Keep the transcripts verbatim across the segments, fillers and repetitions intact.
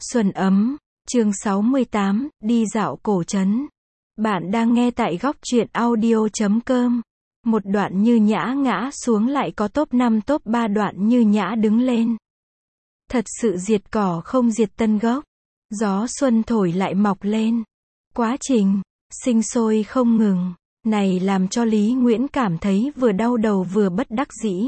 Xuân ấm, chương sáu mươi tám, đi dạo cổ trấn. Bạn đang nghe tại góc truyện audio chấm com. Một đoạn Như Nhã ngã xuống lại có top năm top ba đoạn Như Nhã đứng lên. Thật sự diệt cỏ không diệt tân gốc. Gió xuân thổi lại mọc lên. Quá trình sinh sôi không ngừng, này làm cho Lý Nguyễn cảm thấy vừa đau đầu vừa bất đắc dĩ.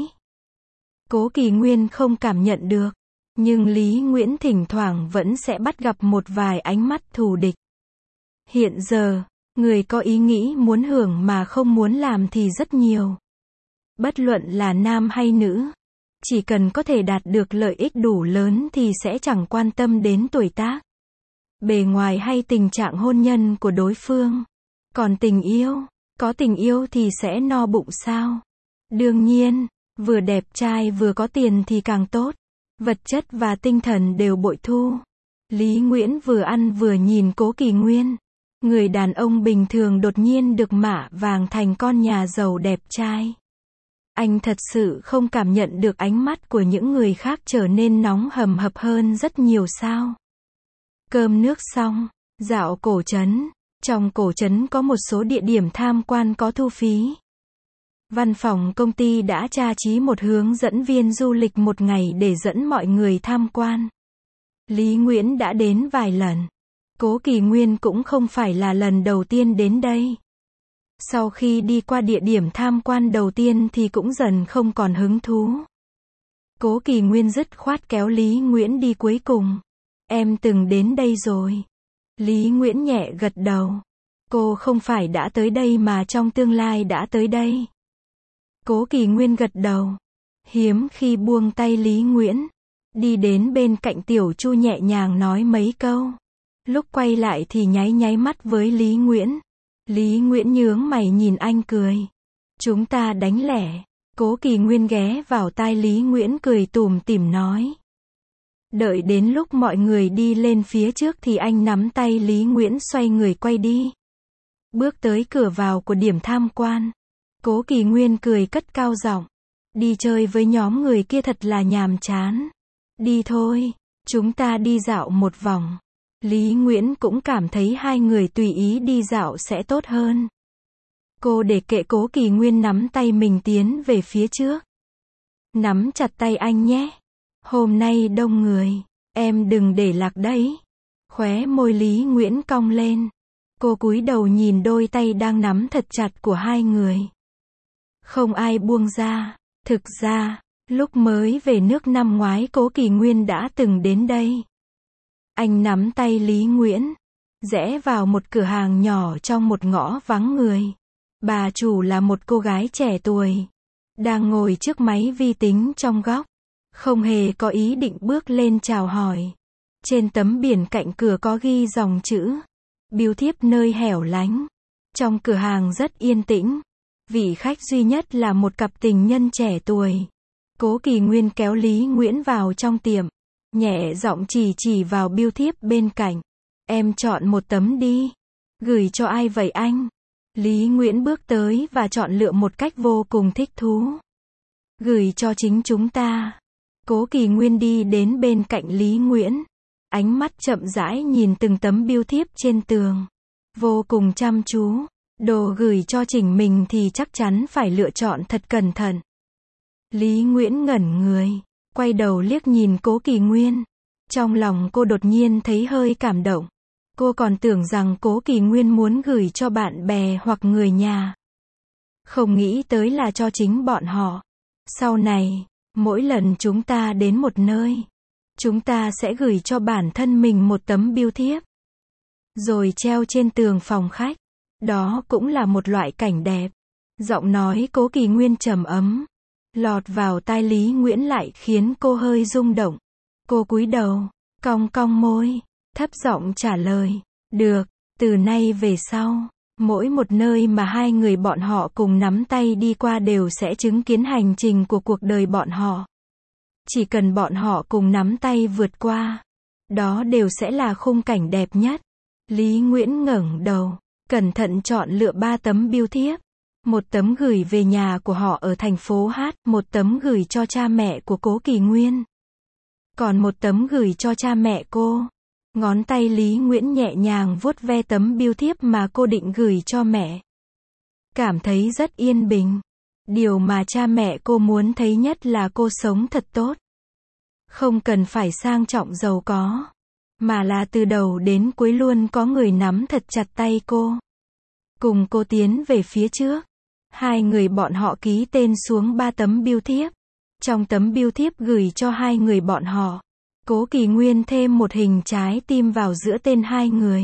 Cố Kỳ Nguyên không cảm nhận được, nhưng Lý Nguyễn thỉnh thoảng vẫn sẽ bắt gặp một vài ánh mắt thù địch. Hiện giờ, người có ý nghĩ muốn hưởng mà không muốn làm thì rất nhiều. Bất luận là nam hay nữ, chỉ cần có thể đạt được lợi ích đủ lớn thì sẽ chẳng quan tâm đến tuổi tác, bề ngoài hay tình trạng hôn nhân của đối phương. Còn tình yêu, có tình yêu thì sẽ no bụng sao? Đương nhiên, vừa đẹp trai vừa có tiền thì càng tốt. Vật chất và tinh thần đều bội thu. Lý Nguyễn vừa ăn vừa nhìn Cố Kỳ Nguyên. Người đàn ông bình thường đột nhiên được mạ vàng thành con nhà giàu đẹp trai. Anh thật sự không cảm nhận được ánh mắt của những người khác trở nên nóng hầm hập hơn rất nhiều sao? Cơm nước xong, dạo cổ trấn. Trong cổ trấn có một số địa điểm tham quan có thu phí. Văn phòng công ty đã tra chí một hướng dẫn viên du lịch một ngày để dẫn mọi người tham quan. Lý Nguyễn đã đến vài lần. Cố Kỳ Nguyên cũng không phải là lần đầu tiên đến đây. Sau khi đi qua địa điểm tham quan đầu tiên thì cũng dần không còn hứng thú. Cố Kỳ Nguyên dứt khoát kéo Lý Nguyễn đi cuối cùng. Em từng đến đây rồi. Lý Nguyễn nhẹ gật đầu. Cô không phải đã tới đây mà trong tương lai đã tới đây. Cố Kỳ Nguyên gật đầu. Hiếm khi buông tay Lý Nguyễn. Đi đến bên cạnh Tiểu Chu nhẹ nhàng nói mấy câu. Lúc quay lại thì nháy nháy mắt với Lý Nguyễn. Lý Nguyễn nhướng mày nhìn anh cười. Chúng ta đánh lẻ. Cố Kỳ Nguyên ghé vào tai Lý Nguyễn cười tủm tỉm nói. Đợi đến lúc mọi người đi lên phía trước thì anh nắm tay Lý Nguyễn xoay người quay đi. Bước tới cửa vào của điểm tham quan. Cố Kỳ Nguyên cười cất cao giọng. Đi chơi với nhóm người kia thật là nhàm chán. Đi thôi, chúng ta đi dạo một vòng. Lý Nguyễn cũng cảm thấy hai người tùy ý đi dạo sẽ tốt hơn. Cô để kệ Cố Kỳ Nguyên nắm tay mình tiến về phía trước. Nắm chặt tay anh nhé. Hôm nay đông người, em đừng để lạc đấy. Khóe môi Lý Nguyễn cong lên. Cô cúi đầu nhìn đôi tay đang nắm thật chặt của hai người. Không ai buông ra. Thực ra, lúc mới về nước năm ngoái Cố Kỳ Nguyên đã từng đến đây. Anh nắm tay Lý Nguyễn, rẽ vào một cửa hàng nhỏ trong một ngõ vắng người. Bà chủ là một cô gái trẻ tuổi, đang ngồi trước máy vi tính trong góc. Không hề có ý định bước lên chào hỏi. Trên tấm biển cạnh cửa có ghi dòng chữ. Biêu thiếp nơi hẻo lánh. Trong cửa hàng rất yên tĩnh. Vị khách duy nhất là một cặp tình nhân trẻ tuổi. Cố Kỳ Nguyên kéo Lý Nguyễn vào trong tiệm. Nhẹ giọng chỉ chỉ vào biêu thiếp bên cạnh. Em chọn một tấm đi. Gửi cho ai vậy anh? Lý Nguyễn bước tới và chọn lựa một cách vô cùng thích thú. Gửi cho chính chúng ta. Cố Kỳ Nguyên đi đến bên cạnh Lý Nguyễn. Ánh mắt chậm rãi nhìn từng tấm biêu thiếp trên tường. Vô cùng chăm chú. Đồ gửi cho chỉnh mình thì chắc chắn phải lựa chọn thật cẩn thận. Lý Nguyễn ngẩn người. Quay đầu liếc nhìn Cố Kỳ Nguyên. Trong lòng cô đột nhiên thấy hơi cảm động. Cô còn tưởng rằng Cố Kỳ Nguyên muốn gửi cho bạn bè hoặc người nhà. Không nghĩ tới là cho chính bọn họ. Sau này, mỗi lần chúng ta đến một nơi, chúng ta sẽ gửi cho bản thân mình một tấm biêu thiếp. Rồi treo trên tường phòng khách. Đó cũng là một loại cảnh đẹp. Giọng nói Cố Kỳ Nguyên trầm ấm. Lọt vào tai Lý Nguyễn lại khiến cô hơi rung động. Cô cúi đầu, cong cong môi, thấp giọng trả lời. Được, từ nay về sau, mỗi một nơi mà hai người bọn họ cùng nắm tay đi qua đều sẽ chứng kiến hành trình của cuộc đời bọn họ. Chỉ cần bọn họ cùng nắm tay vượt qua, đó đều sẽ là khung cảnh đẹp nhất. Lý Nguyễn ngẩng đầu, cẩn thận chọn lựa ba tấm biêu thiếp. Một tấm gửi về nhà của họ ở thành phố Hát, một tấm gửi cho cha mẹ của Cố Kỳ Nguyên. Còn một tấm gửi cho cha mẹ cô. Ngón tay Lý Nguyễn nhẹ nhàng vuốt ve tấm bưu thiếp mà cô định gửi cho mẹ. Cảm thấy rất yên bình. Điều mà cha mẹ cô muốn thấy nhất là cô sống thật tốt. Không cần phải sang trọng giàu có, mà là từ đầu đến cuối luôn có người nắm thật chặt tay cô, cùng cô tiến về phía trước. Hai người bọn họ ký tên xuống ba tấm bưu thiếp. Trong tấm bưu thiếp gửi cho hai người bọn họ, Cố Kỳ Nguyên thêm một hình trái tim vào giữa tên hai người.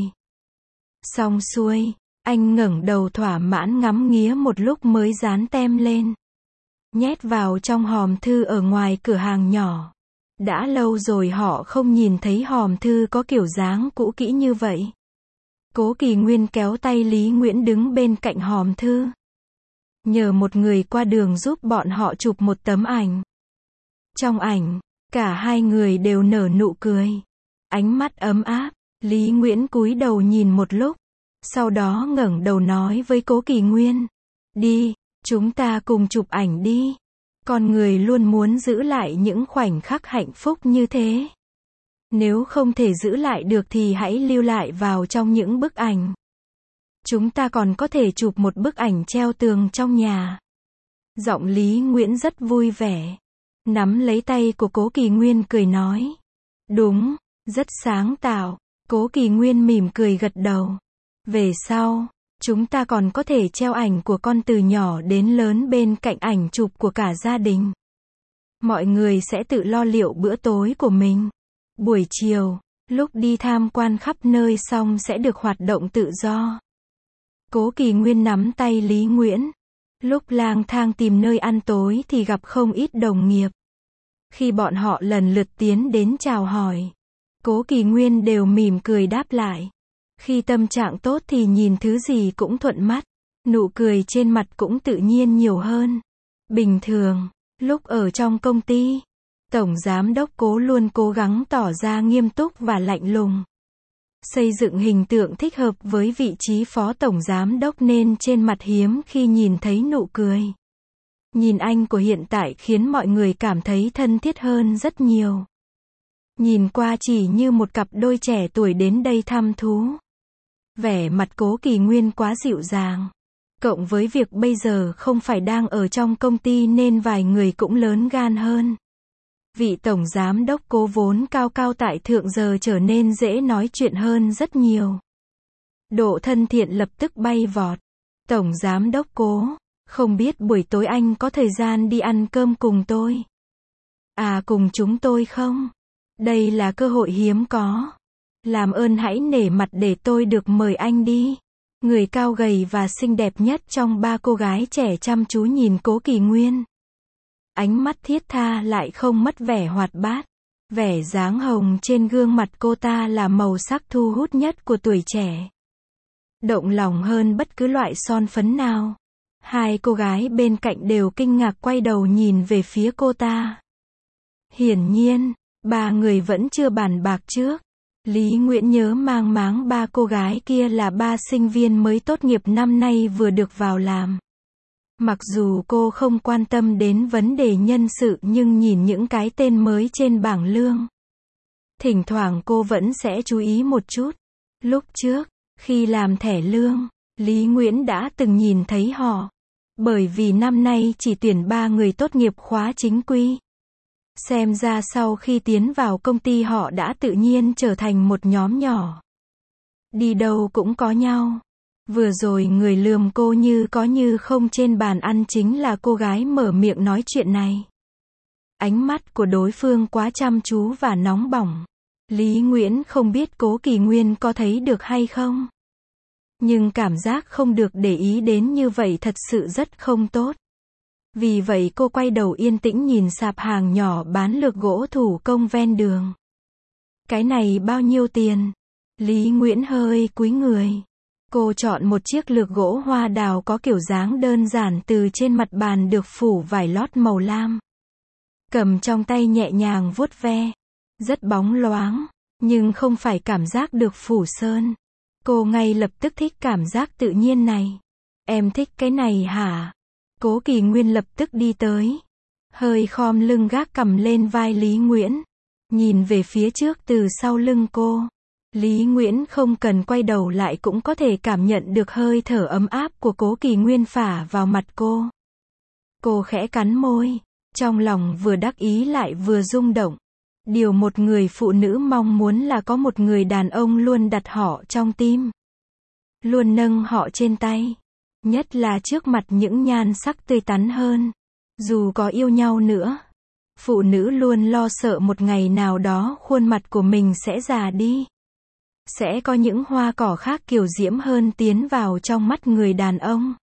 Xong xuôi, anh ngẩng đầu thỏa mãn ngắm nghía một lúc mới dán tem lên. Nhét vào trong hòm thư ở ngoài cửa hàng nhỏ. Đã lâu rồi họ không nhìn thấy hòm thư có kiểu dáng cũ kỹ như vậy. Cố Kỳ Nguyên kéo tay Lý Nguyễn đứng bên cạnh hòm thư. Nhờ một người qua đường giúp bọn họ chụp một tấm ảnh. Trong ảnh, cả hai người đều nở nụ cười. Ánh mắt ấm áp, Lý Nguyễn cúi đầu nhìn một lúc. Sau đó ngẩng đầu nói với Cố Kỳ Nguyên. Đi, chúng ta cùng chụp ảnh đi. Con người luôn muốn giữ lại những khoảnh khắc hạnh phúc như thế. Nếu không thể giữ lại được thì hãy lưu lại vào trong những bức ảnh. Chúng ta còn có thể chụp một bức ảnh treo tường trong nhà. Giọng Lý Nguyễn rất vui vẻ. Nắm lấy tay của Cố Kỳ Nguyên cười nói. Đúng, rất sáng tạo. Cố Kỳ Nguyên mỉm cười gật đầu. Về sau, chúng ta còn có thể treo ảnh của con từ nhỏ đến lớn bên cạnh ảnh chụp của cả gia đình. Mọi người sẽ tự lo liệu bữa tối của mình. Buổi chiều, lúc đi tham quan khắp nơi xong sẽ được hoạt động tự do. Cố Kỳ Nguyên nắm tay Lý Nguyễn. Lúc lang thang tìm nơi ăn tối thì gặp không ít đồng nghiệp. Khi bọn họ lần lượt tiến đến chào hỏi, Cố Kỳ Nguyên đều mỉm cười đáp lại. Khi tâm trạng tốt thì nhìn thứ gì cũng thuận mắt. Nụ cười trên mặt cũng tự nhiên nhiều hơn. Bình thường, lúc ở trong công ty, Tổng Giám đốc Cố luôn cố gắng tỏ ra nghiêm túc và lạnh lùng. Xây dựng hình tượng thích hợp với vị trí Phó Tổng Giám đốc nên trên mặt hiếm khi nhìn thấy nụ cười. Nhìn anh của hiện tại khiến mọi người cảm thấy thân thiết hơn rất nhiều. Nhìn qua chỉ như một cặp đôi trẻ tuổi đến đây thăm thú. Vẻ mặt Cố Kỳ Nguyên quá dịu dàng. Cộng với việc bây giờ không phải đang ở trong công ty nên vài người cũng lớn gan hơn. Vị Tổng Giám đốc Cố vốn cao cao tại thượng giờ trở nên dễ nói chuyện hơn rất nhiều. Độ thân thiện lập tức bay vọt. Tổng Giám đốc Cố, không biết buổi tối anh có thời gian đi ăn cơm cùng tôi? À, cùng chúng tôi không? Đây là cơ hội hiếm có. Làm ơn hãy nể mặt để tôi được mời anh đi. Người cao gầy và xinh đẹp nhất trong ba cô gái trẻ chăm chú nhìn Cố Kỳ Nguyên. Ánh mắt thiết tha lại không mất vẻ hoạt bát. Vẻ dáng hồng trên gương mặt cô ta là màu sắc thu hút nhất của tuổi trẻ. Động lòng hơn bất cứ loại son phấn nào. Hai cô gái bên cạnh đều kinh ngạc quay đầu nhìn về phía cô ta. Hiển nhiên, ba người vẫn chưa bàn bạc trước. Lý Nguyễn nhớ mang máng ba cô gái kia là ba sinh viên mới tốt nghiệp năm nay vừa được vào làm. Mặc dù cô không quan tâm đến vấn đề nhân sự nhưng nhìn những cái tên mới trên bảng lương, thỉnh thoảng cô vẫn sẽ chú ý một chút. Lúc trước, khi làm thẻ lương, Lý Nguyễn đã từng nhìn thấy họ. Bởi vì năm nay chỉ tuyển ba người tốt nghiệp khóa chính quy. Xem ra sau khi tiến vào công ty họ đã tự nhiên trở thành một nhóm nhỏ. Đi đâu cũng có nhau. Vừa rồi người lườm cô như có như không trên bàn ăn chính là cô gái mở miệng nói chuyện này. Ánh mắt của đối phương quá chăm chú và nóng bỏng. Lý Nguyễn không biết Cố Kỳ Nguyên có thấy được hay không. Nhưng cảm giác không được để ý đến như vậy thật sự rất không tốt. Vì vậy cô quay đầu yên tĩnh nhìn sạp hàng nhỏ bán lược gỗ thủ công ven đường. Cái này bao nhiêu tiền? Lý Nguyễn hơi cúi người. Cô chọn một chiếc lược gỗ hoa đào có kiểu dáng đơn giản từ trên mặt bàn được phủ vải lót màu lam. Cầm trong tay nhẹ nhàng vuốt ve. Rất bóng loáng, nhưng không phải cảm giác được phủ sơn. Cô ngay lập tức thích cảm giác tự nhiên này. Em thích cái này hả? Cố Kỳ Nguyên lập tức đi tới. Hơi khom lưng gác cằm lên vai Lý Nguyễn. Nhìn về phía trước từ sau lưng cô. Lý Nguyễn không cần quay đầu lại cũng có thể cảm nhận được hơi thở ấm áp của Cố Kỳ Nguyên phả vào mặt cô. Cô khẽ cắn môi, trong lòng vừa đắc ý lại vừa rung động. Điều một người phụ nữ mong muốn là có một người đàn ông luôn đặt họ trong tim, luôn nâng họ trên tay, nhất là trước mặt những nhan sắc tươi tắn hơn. Dù có yêu nhau nữa, phụ nữ luôn lo sợ một ngày nào đó khuôn mặt của mình sẽ già đi. Sẽ có những hoa cỏ khác kiều diễm hơn tiến vào trong mắt người đàn ông.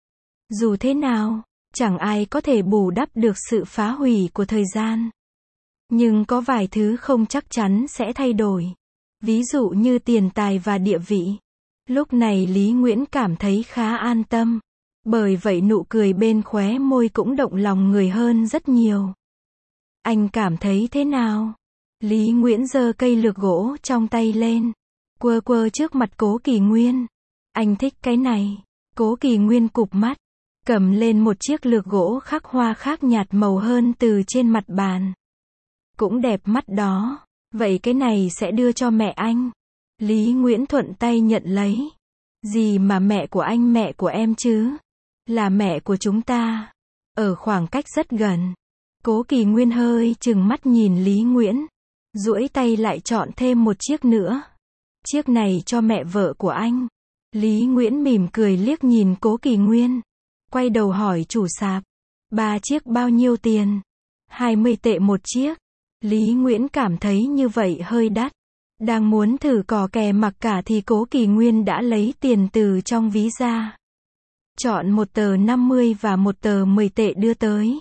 Dù thế nào, chẳng ai có thể bù đắp được sự phá hủy của thời gian. Nhưng có vài thứ không chắc chắn sẽ thay đổi. Ví dụ như tiền tài và địa vị. Lúc này Lý Nguyễn cảm thấy khá an tâm. Bởi vậy nụ cười bên khóe môi cũng động lòng người hơn rất nhiều. Anh cảm thấy thế nào? Lý Nguyễn giơ cây lược gỗ trong tay lên, quơ quơ trước mặt Cố Kỳ Nguyên. Anh thích cái này. Cố Kỳ Nguyên cụp mắt, cầm lên một chiếc lược gỗ khắc hoa khác nhạt màu hơn từ trên mặt bàn. Cũng đẹp mắt đó. Vậy cái này sẽ đưa cho mẹ anh. Lý Nguyễn thuận tay nhận lấy. Gì mà mẹ của anh, mẹ của em chứ? Là mẹ của chúng ta. Ở khoảng cách rất gần. Cố Kỳ Nguyên hơi chừng mắt nhìn Lý Nguyễn, duỗi tay lại chọn thêm một chiếc nữa. Chiếc này cho mẹ vợ của anh. Lý Nguyễn mỉm cười liếc nhìn Cố Kỳ Nguyên, quay đầu hỏi chủ sạp. Ba chiếc bao nhiêu tiền? hai mươi tệ một chiếc. Lý Nguyễn cảm thấy như vậy hơi đắt. Đang muốn thử cò kè mặc cả thì Cố Kỳ Nguyên đã lấy tiền từ trong ví ra. Chọn một tờ năm mươi và một tờ mười tệ đưa tới.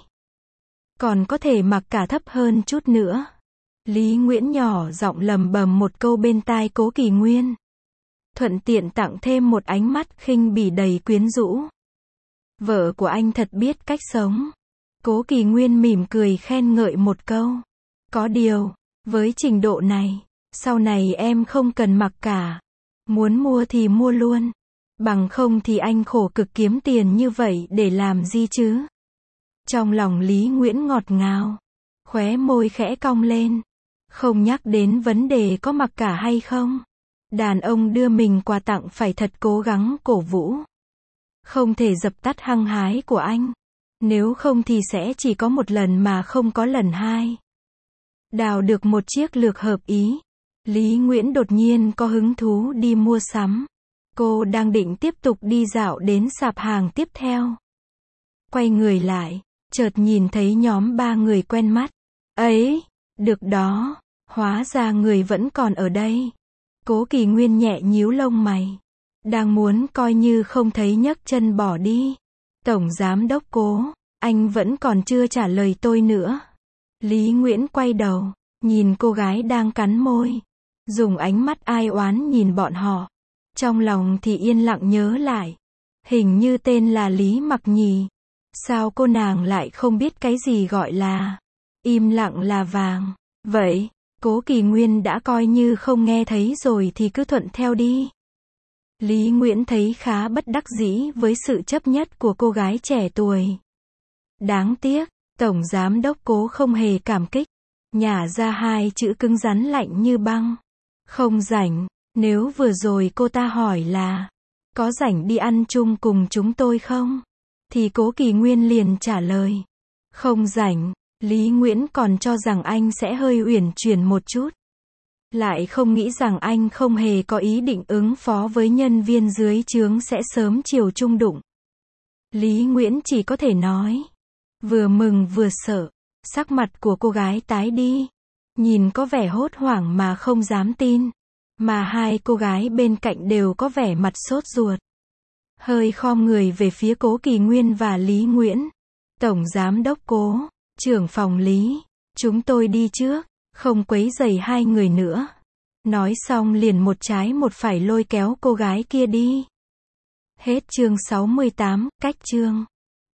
Còn có thể mặc cả thấp hơn chút nữa. Lý Nguyễn nhỏ giọng lầm bầm một câu bên tai Cố Kỳ Nguyên. Thuận tiện tặng thêm một ánh mắt khinh bỉ đầy quyến rũ. Vợ của anh thật biết cách sống. Cố Kỳ Nguyên mỉm cười khen ngợi một câu. Có điều, với trình độ này, sau này em không cần mặc cả. Muốn mua thì mua luôn. Bằng không thì anh khổ cực kiếm tiền như vậy để làm gì chứ? Trong lòng Lý Nguyễn ngọt ngào, khóe môi khẽ cong lên. Không nhắc đến vấn đề có mặc cả hay không. Đàn ông đưa mình quà tặng phải thật cố gắng cổ vũ. Không thể dập tắt hăng hái của anh. Nếu không thì sẽ chỉ có một lần mà không có lần hai. Đào được một chiếc lược hợp ý. Lý Nguyễn đột nhiên có hứng thú đi mua sắm. Cô đang định tiếp tục đi dạo đến sạp hàng tiếp theo. Quay người lại, chợt nhìn thấy nhóm ba người quen mắt. Ấy, được đó, hóa ra người vẫn còn ở đây. Cố Kỳ Nguyên nhẹ nhíu lông mày. Đang muốn coi như không thấy nhấc chân bỏ đi. Tổng giám đốc Cố, anh vẫn còn chưa trả lời tôi nữa. Lý Nguyễn quay đầu, nhìn cô gái đang cắn môi. Dùng ánh mắt ai oán nhìn bọn họ. Trong lòng thì yên lặng nhớ lại. Hình như tên là Lý Mặc nhì. Sao cô nàng lại không biết cái gì gọi là im lặng là vàng. Vậy, Cố Kỳ Nguyên đã coi như không nghe thấy rồi thì cứ thuận theo đi. Lý Nguyễn thấy khá bất đắc dĩ với sự chấp nhất của cô gái trẻ tuổi. Đáng tiếc, Tổng Giám đốc Cố không hề cảm kích. Nhả ra hai chữ cứng rắn lạnh như băng. Không rảnh. Nếu vừa rồi cô ta hỏi là có rảnh đi ăn chung cùng chúng tôi không? Thì Cố Kỳ Nguyên liền trả lời. Không rảnh. Lý Nguyễn còn cho rằng anh sẽ hơi uyển chuyển một chút. Lại không nghĩ rằng anh không hề có ý định ứng phó với nhân viên dưới trướng sẽ sớm chiều chung đụng. Lý Nguyễn chỉ có thể nói. Vừa mừng vừa sợ. Sắc mặt của cô gái tái đi. Nhìn có vẻ hốt hoảng mà không dám tin. Mà hai cô gái bên cạnh đều có vẻ mặt sốt ruột. Hơi khom người về phía Cố Kỳ Nguyên và Lý Nguyễn. Tổng Giám đốc Cố, trưởng phòng Lý, chúng tôi đi trước, không quấy rầy hai người nữa. Nói xong liền một trái một phải lôi kéo cô gái kia đi. Hết chương sáu mươi tám, cách chương.